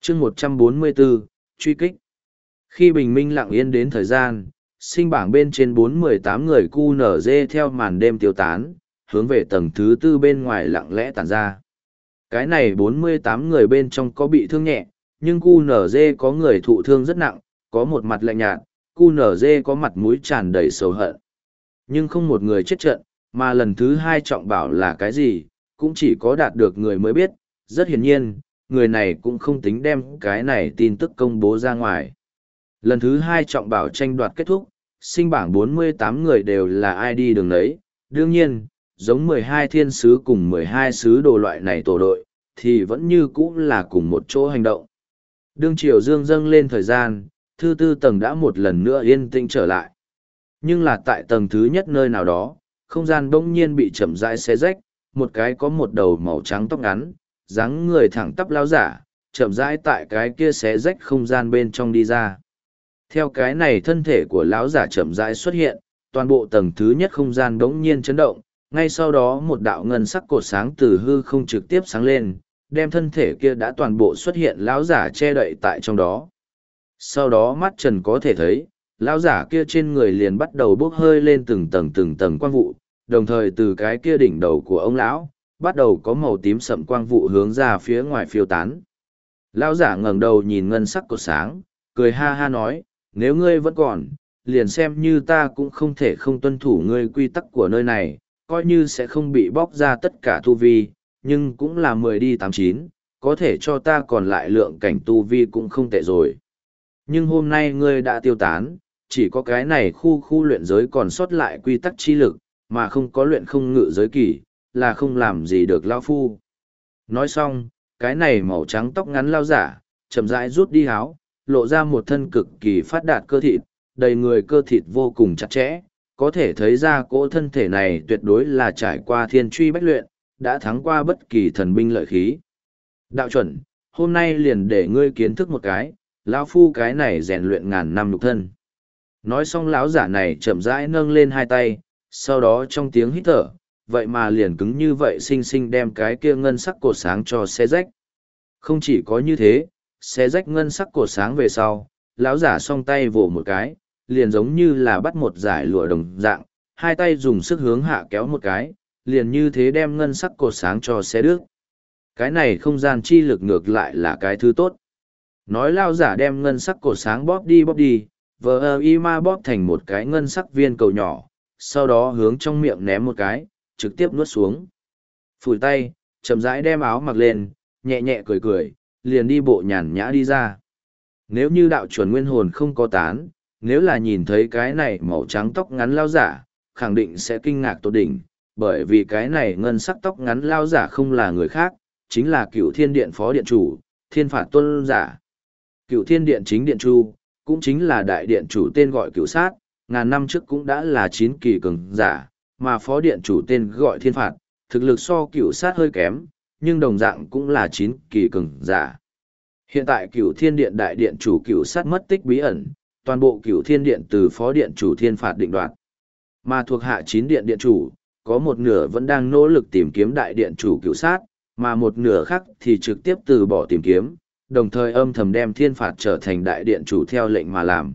chương 144, truy kích. Khi bình minh lặng yên đến thời gian, sinh bảng bên trên 418 người QNZ theo màn đêm tiêu tán, hướng về tầng thứ tư bên ngoài lặng lẽ tản ra. Cái này 48 người bên trong có bị thương nhẹ, nhưng QNZ có người thụ thương rất nặng, có một mặt lạnh nhạt, QNZ có mặt mũi tràn đầy sầu hận. Nhưng không một người chết trận, mà lần thứ hai trọng bảo là cái gì, cũng chỉ có đạt được người mới biết. Rất hiển nhiên, người này cũng không tính đem cái này tin tức công bố ra ngoài. Lần thứ hai trọng bảo tranh đoạt kết thúc, sinh bảng 48 người đều là ai đi đường đấy. Đương nhiên, giống 12 thiên sứ cùng 12 sứ đồ loại này tổ đội, thì vẫn như cũ là cùng một chỗ hành động. Đương triều dương dâng lên thời gian, thứ tư tầng đã một lần nữa yên tĩnh trở lại. Nhưng là tại tầng thứ nhất nơi nào đó, không gian bỗng nhiên bị chậm rãi xé rách, một cái có một đầu màu trắng tóc ngắn, dáng người thẳng tắp lao giả, chậm rãi tại cái kia xé rách không gian bên trong đi ra. Theo cái này thân thể của lão giả chậm rãi xuất hiện, toàn bộ tầng thứ nhất không gian bỗng nhiên chấn động, ngay sau đó một đạo ngân sắc cột sáng từ hư không trực tiếp sáng lên, đem thân thể kia đã toàn bộ xuất hiện lão giả che đậy tại trong đó. Sau đó mắt trần có thể thấy, lão giả kia trên người liền bắt đầu bốc hơi lên từng tầng quang vụ, đồng thời từ cái kia đỉnh đầu của ông lão bắt đầu có màu tím sậm quang vụ hướng ra phía ngoài phiêu tán. Lão giả ngẩng đầu nhìn ngân sắc cột sáng, cười ha ha nói, nếu ngươi vẫn còn, liền xem như ta cũng không thể không tuân thủ ngươi quy tắc của nơi này, coi như sẽ không bị bóc ra tất cả tu vi, nhưng cũng là 10 đi 89, có thể cho ta còn lại lượng cảnh tu vi cũng không tệ rồi. Nhưng hôm nay ngươi đã tiêu tán, chỉ có cái này khu luyện giới còn sót lại quy tắc chi lực, mà không có luyện không ngự giới kỳ, là không làm gì được lão phu. Nói xong, cái này màu trắng tóc ngắn lao giả, chậm rãi rút đi áo, lộ ra một thân cực kỳ phát đạt cơ thịt, đầy người cơ thịt vô cùng chặt chẽ, có thể thấy ra cỗ thân thể này tuyệt đối là trải qua thiên truy bách luyện, đã thắng qua bất kỳ thần binh lợi khí. Đạo chuẩn, hôm nay liền để ngươi kiến thức một cái, lão phu cái này rèn luyện ngàn năm nhục thân. Nói xong lão giả này chậm rãi nâng lên hai tay, sau đó trong tiếng hít thở, vậy mà liền cứng như vậy xinh xinh đem cái kia ngân sắc cột sáng cho xé rách. Không chỉ có như thế, xé rách ngân sắc cột sáng về sau, lão giả song tay vỗ một cái, liền giống như là bắt một giải lụa đồng dạng, hai tay dùng sức hướng hạ kéo một cái, liền như thế đem ngân sắc cột sáng cho xé đứt. Cái này không gian chi lực ngược lại là cái thứ tốt. Nói lão giả đem ngân sắc cột sáng bóp đi, vờ y ma bóp thành một cái ngân sắc viên cầu nhỏ, sau đó hướng trong miệng ném một cái, trực tiếp nuốt xuống. Phủi tay, chậm rãi đem áo mặc lên, nhẹ nhẹ cười, liền đi bộ nhàn nhã đi ra. Nếu như đạo chuẩn nguyên hồn không có tán, nếu là nhìn thấy cái này màu trắng tóc ngắn lao giả, khẳng định sẽ kinh ngạc tột đỉnh, bởi vì cái này ngân sắc tóc ngắn lao giả không là người khác, chính là Cửu Thiên Điện phó điện chủ, Thiên Phạt Tôn giả. Cửu Thiên Điện chính điện chu, cũng chính là đại điện chủ tên gọi Cửu Sát, ngàn năm trước cũng đã là 9 kỳ cường giả, mà phó điện chủ tên gọi Thiên Phạt, thực lực so Cửu Sát hơi kém, nhưng đồng dạng cũng là 9 kỳ cường giả. Hiện tại Cửu Thiên Điện đại điện chủ Cửu Sát mất tích bí ẩn, toàn bộ Cửu Thiên Điện từ phó điện chủ Thiên Phạt định đoạt. Mà thuộc hạ 9 điện điện chủ, có một nửa vẫn đang nỗ lực tìm kiếm đại điện chủ Cửu Sát, mà một nửa khác thì trực tiếp từ bỏ tìm kiếm, đồng thời âm thầm đem Thiên Phạt trở thành đại điện chủ theo lệnh mà làm.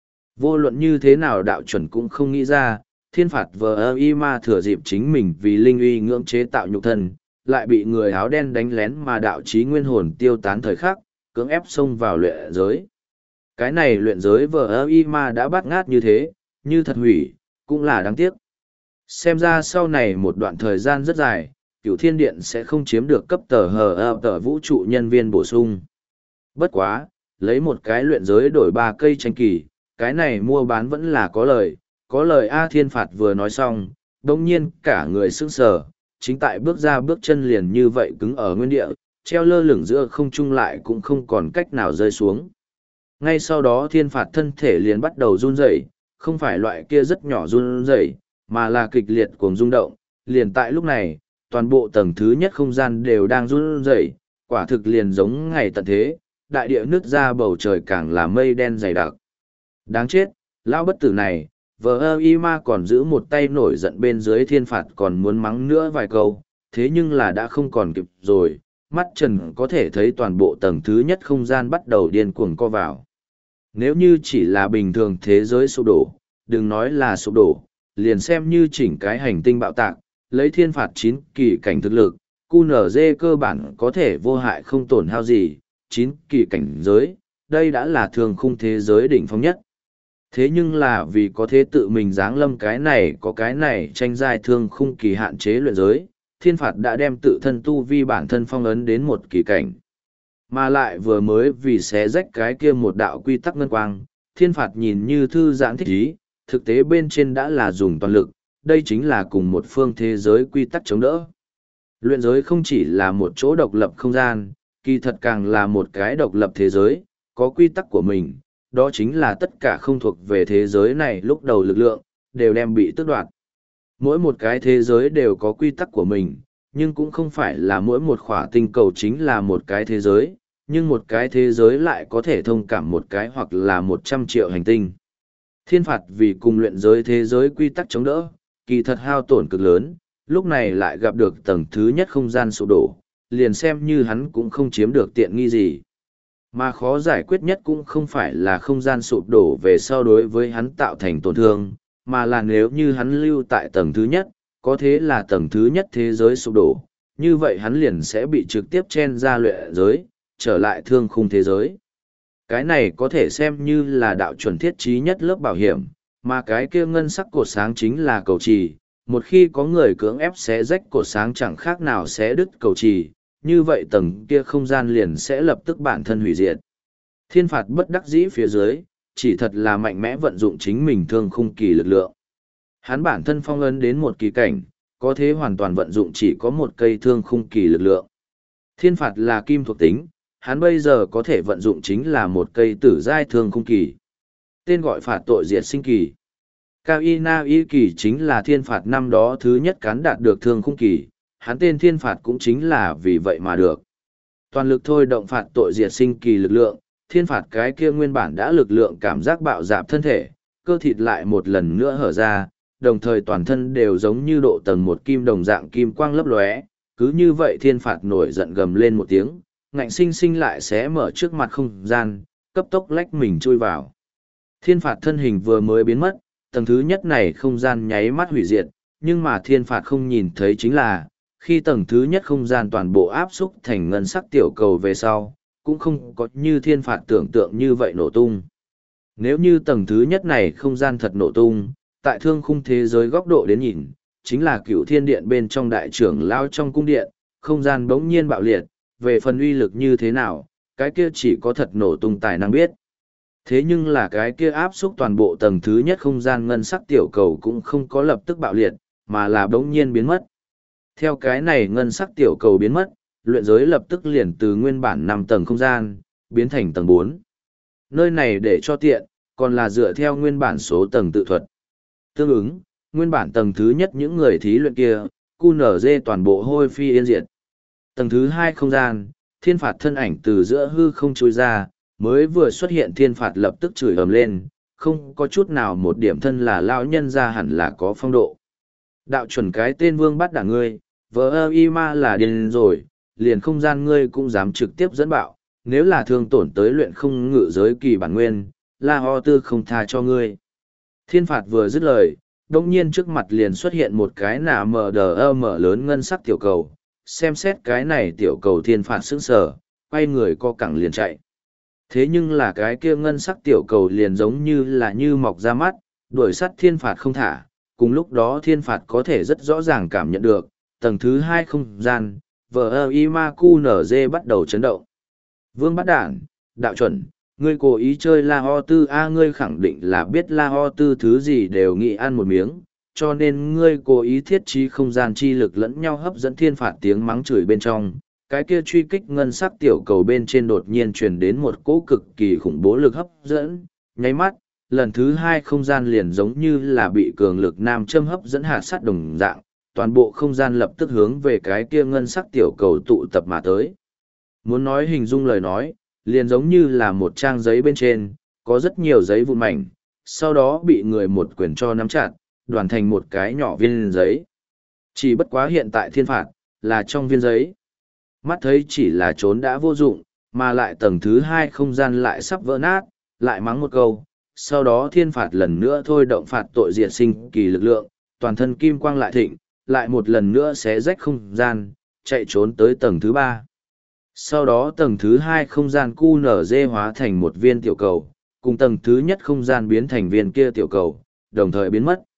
Vô luận như thế nào đạo chuẩn cũng không nghĩ ra, Thiên Phạt vờ y ma thừa dịp chính mình vì linh uy ngưỡng chế tạo nhục thân, lại bị người áo đen đánh lén mà đạo chí nguyên hồn tiêu tán thời khắc, cưỡng ép xông vào luyện giới. Cái này luyện giới vờ y ma đã bắt ngát như thế, như thật hủy, cũng là đáng tiếc. Xem ra sau này một đoạn thời gian rất dài, Cửu Thiên Điện sẽ không chiếm được cấp tờ vũ trụ nhân viên bổ sung. Bất quá, lấy một cái luyện giới đổi 3 cây tranh kỳ, cái này mua bán vẫn là có lời A. Thiên Phạt vừa nói xong, đồng nhiên cả người sững sờ, chính tại bước ra bước chân liền như vậy cứng ở nguyên địa, treo lơ lửng giữa không trung lại cũng không còn cách nào rơi xuống. Ngay sau đó Thiên Phạt thân thể liền bắt đầu run rẩy, không phải loại kia rất nhỏ run rẩy, mà là kịch liệt cuồng rung động, liền tại lúc này, toàn bộ tầng thứ nhất không gian đều đang run rẩy, quả thực liền giống ngày tận thế, đại địa nứt ra bầu trời càng là mây đen dày đặc. Đáng chết, lão bất tử này, vờ y ma còn giữ một tay nổi giận bên dưới Thiên Phạt còn muốn mắng nữa vài câu, thế nhưng là đã không còn kịp rồi, mắt trần có thể thấy toàn bộ tầng thứ nhất không gian bắt đầu điên cuồng co vào. Nếu như chỉ là bình thường thế giới sụp đổ, đừng nói là sụp đổ, liền xem như chỉnh cái hành tinh bạo tạc, lấy thiên phạt 9 kỳ cảnh thực lực, QNZ cơ bản có thể vô hại không tổn hao gì, 9 kỳ cảnh giới, đây đã là thường khung thế giới đỉnh phong nhất. Thế nhưng là vì có thế tự mình giáng lâm cái này có cái này tranh giai thương khung kỳ hạn chế luyện giới, thiên phạt đã đem tự thân tu vi bản thân phong ấn đến một kỳ cảnh. Mà lại vừa mới vì xé rách cái kia một đạo quy tắc ngân quang, thiên phạt nhìn như thư giãn thích ý, thực tế bên trên đã là dùng toàn lực, đây chính là cùng một phương thế giới quy tắc chống đỡ. Luyện giới không chỉ là một chỗ độc lập không gian, kỳ thật càng là một cái độc lập thế giới, có quy tắc của mình, đó chính là tất cả không thuộc về thế giới này lúc đầu lực lượng, đều đem bị tước đoạt. Mỗi một cái thế giới đều có quy tắc của mình, nhưng cũng không phải là mỗi một khỏa tinh cầu chính là một cái thế giới, nhưng một cái thế giới lại có thể thông cảm một cái hoặc là 100 triệu hành tinh. Thiên phạt vì cùng luyện giới thế giới quy tắc chống đỡ, kỳ thật hao tổn cực lớn, lúc này lại gặp được tầng thứ nhất không gian sụp đổ, liền xem như hắn cũng không chiếm được tiện nghi gì. Mà khó giải quyết nhất cũng không phải là không gian sụp đổ về sau đối với hắn tạo thành tổn thương, mà là nếu như hắn lưu tại tầng thứ nhất, có thế là tầng thứ nhất thế giới sụp đổ, như vậy hắn liền sẽ bị trực tiếp chen ra luyện giới, trở lại thương khung thế giới. Cái này có thể xem như là đạo chuẩn thiết trí nhất lớp bảo hiểm, mà cái kia ngân sắc cột sáng chính là cầu trì. Một khi có người cưỡng ép xé rách cột sáng chẳng khác nào xé đứt cầu trì, như vậy tầng kia không gian liền sẽ lập tức bản thân hủy diệt. Thiên phạt bất đắc dĩ phía dưới, chỉ thật là mạnh mẽ vận dụng chính mình thương khung kỳ lực lượng. Hắn bản thân phong ấn đến một kỳ cảnh, có thế hoàn toàn vận dụng chỉ có một cây thương khung kỳ lực lượng. Thiên phạt là kim thuộc tính, hắn bây giờ có thể vận dụng chính là một cây tử giai thương khung kỳ. Tên gọi phạt tội diệt sinh kỳ. Cao Y Na Y kỳ chính là thiên phạt năm đó thứ nhất cán đạt được thương khung kỳ, hắn tên thiên phạt cũng chính là vì vậy mà được. Toàn lực thôi động phạt tội diệt sinh kỳ lực lượng, thiên phạt cái kia nguyên bản đã lực lượng cảm giác bạo dạp thân thể, cơ thịt lại một lần nữa hở ra, đồng thời toàn thân đều giống như độ tầng một kim đồng dạng kim quang lấp lóe. Cứ như vậy thiên phạt nổi giận gầm lên một tiếng, ngạnh sinh sinh lại sẽ mở trước mặt không gian, cấp tốc lách mình chui vào. Thiên phạt thân hình vừa mới biến mất, tầng thứ nhất này không gian nháy mắt hủy diệt, nhưng mà thiên phạt không nhìn thấy chính là, khi tầng thứ nhất không gian toàn bộ áp xúc thành ngân sắc tiểu cầu về sau, cũng không có như thiên phạt tưởng tượng như vậy nổ tung. Nếu như tầng thứ nhất này không gian thật nổ tung, tại thương khung thế giới góc độ đến nhìn, chính là cựu thiên điện bên trong đại trưởng lao trong cung điện, không gian bỗng nhiên bạo liệt, về phần uy lực như thế nào, cái kia chỉ có thật nổ tung tài năng biết. Thế nhưng là cái kia áp xúc toàn bộ tầng thứ nhất không gian ngân sắc tiểu cầu cũng không có lập tức bạo liệt, mà là bỗng nhiên biến mất. Theo cái này ngân sắc tiểu cầu biến mất, luyện giới lập tức liền từ nguyên bản 5 tầng không gian, biến thành tầng 4. Nơi này để cho tiện, còn là dựa theo nguyên bản số tầng tự thuật. Tương ứng, nguyên bản tầng thứ nhất những người thí luyện kia, QNZ toàn bộ hôi phi yên diệt. Tầng thứ 2 không gian, thiên phạt thân ảnh từ giữa hư không trôi ra, mới vừa xuất hiện thiên phạt lập tức chửi ầm lên, không có chút nào một điểm thân là lão nhân ra hẳn là có phong độ. Đạo chuẩn cái tên vương bắt đả ngươi, vợ ơ y ma là điên rồi, liền không gian ngươi cũng dám trực tiếp dẫn bạo, nếu là thương tổn tới luyện không ngự giới kỳ bản nguyên, La Ho Tư không tha cho ngươi. Thiên phạt vừa dứt lời, đông nhiên trước mặt liền xuất hiện một cái nạ mở lớn ngân sắc tiểu cầu, xem xét cái này tiểu cầu thiên phạt sững sờ, quay người co cẳng liền chạy. Thế nhưng là cái kia ngân sắc tiểu cầu liền giống như là như mọc ra mắt, đuổi sắt thiên phạt không thả, cùng lúc đó thiên phạt có thể rất rõ ràng cảm nhận được, tầng thứ 2 không gian, vờ Imaku NG bắt đầu chấn động. Vương bắt đản, đạo chuẩn, ngươi cố ý chơi La Ho Tư A, ngươi khẳng định là biết La Ho Tư thứ gì đều nghĩ ăn một miếng, cho nên ngươi cố ý thiết trí không gian chi lực lẫn nhau hấp dẫn thiên phạt tiếng mắng chửi bên trong. Cái kia truy kích ngân sắc tiểu cầu bên trên đột nhiên truyền đến một cỗ cực kỳ khủng bố lực hấp dẫn, nháy mắt, lần thứ 2 không gian liền giống như là bị cường lực nam châm hấp dẫn hạt sắt đồng dạng, toàn bộ không gian lập tức hướng về cái kia ngân sắc tiểu cầu tụ tập mà tới. Muốn nói hình dung lời nói, liền giống như là một trang giấy bên trên, có rất nhiều giấy vụn mảnh, sau đó bị người một quyền cho nắm chặt, đoàn thành một cái nhỏ viên giấy. Chỉ bất quá hiện tại thiên phạt, là trong viên giấy. Mắt thấy chỉ là trốn đã vô dụng, mà lại tầng thứ hai không gian lại sắp vỡ nát, lại mắng một câu. Sau đó thiên phạt lần nữa thôi động phạt tội diệt sinh kỳ lực lượng, toàn thân kim quang lại thịnh, lại một lần nữa xé rách không gian, chạy trốn tới tầng thứ ba. Sau đó tầng thứ hai không gian QNZ hóa thành một viên tiểu cầu, cùng tầng thứ nhất không gian biến thành viên kia tiểu cầu, đồng thời biến mất.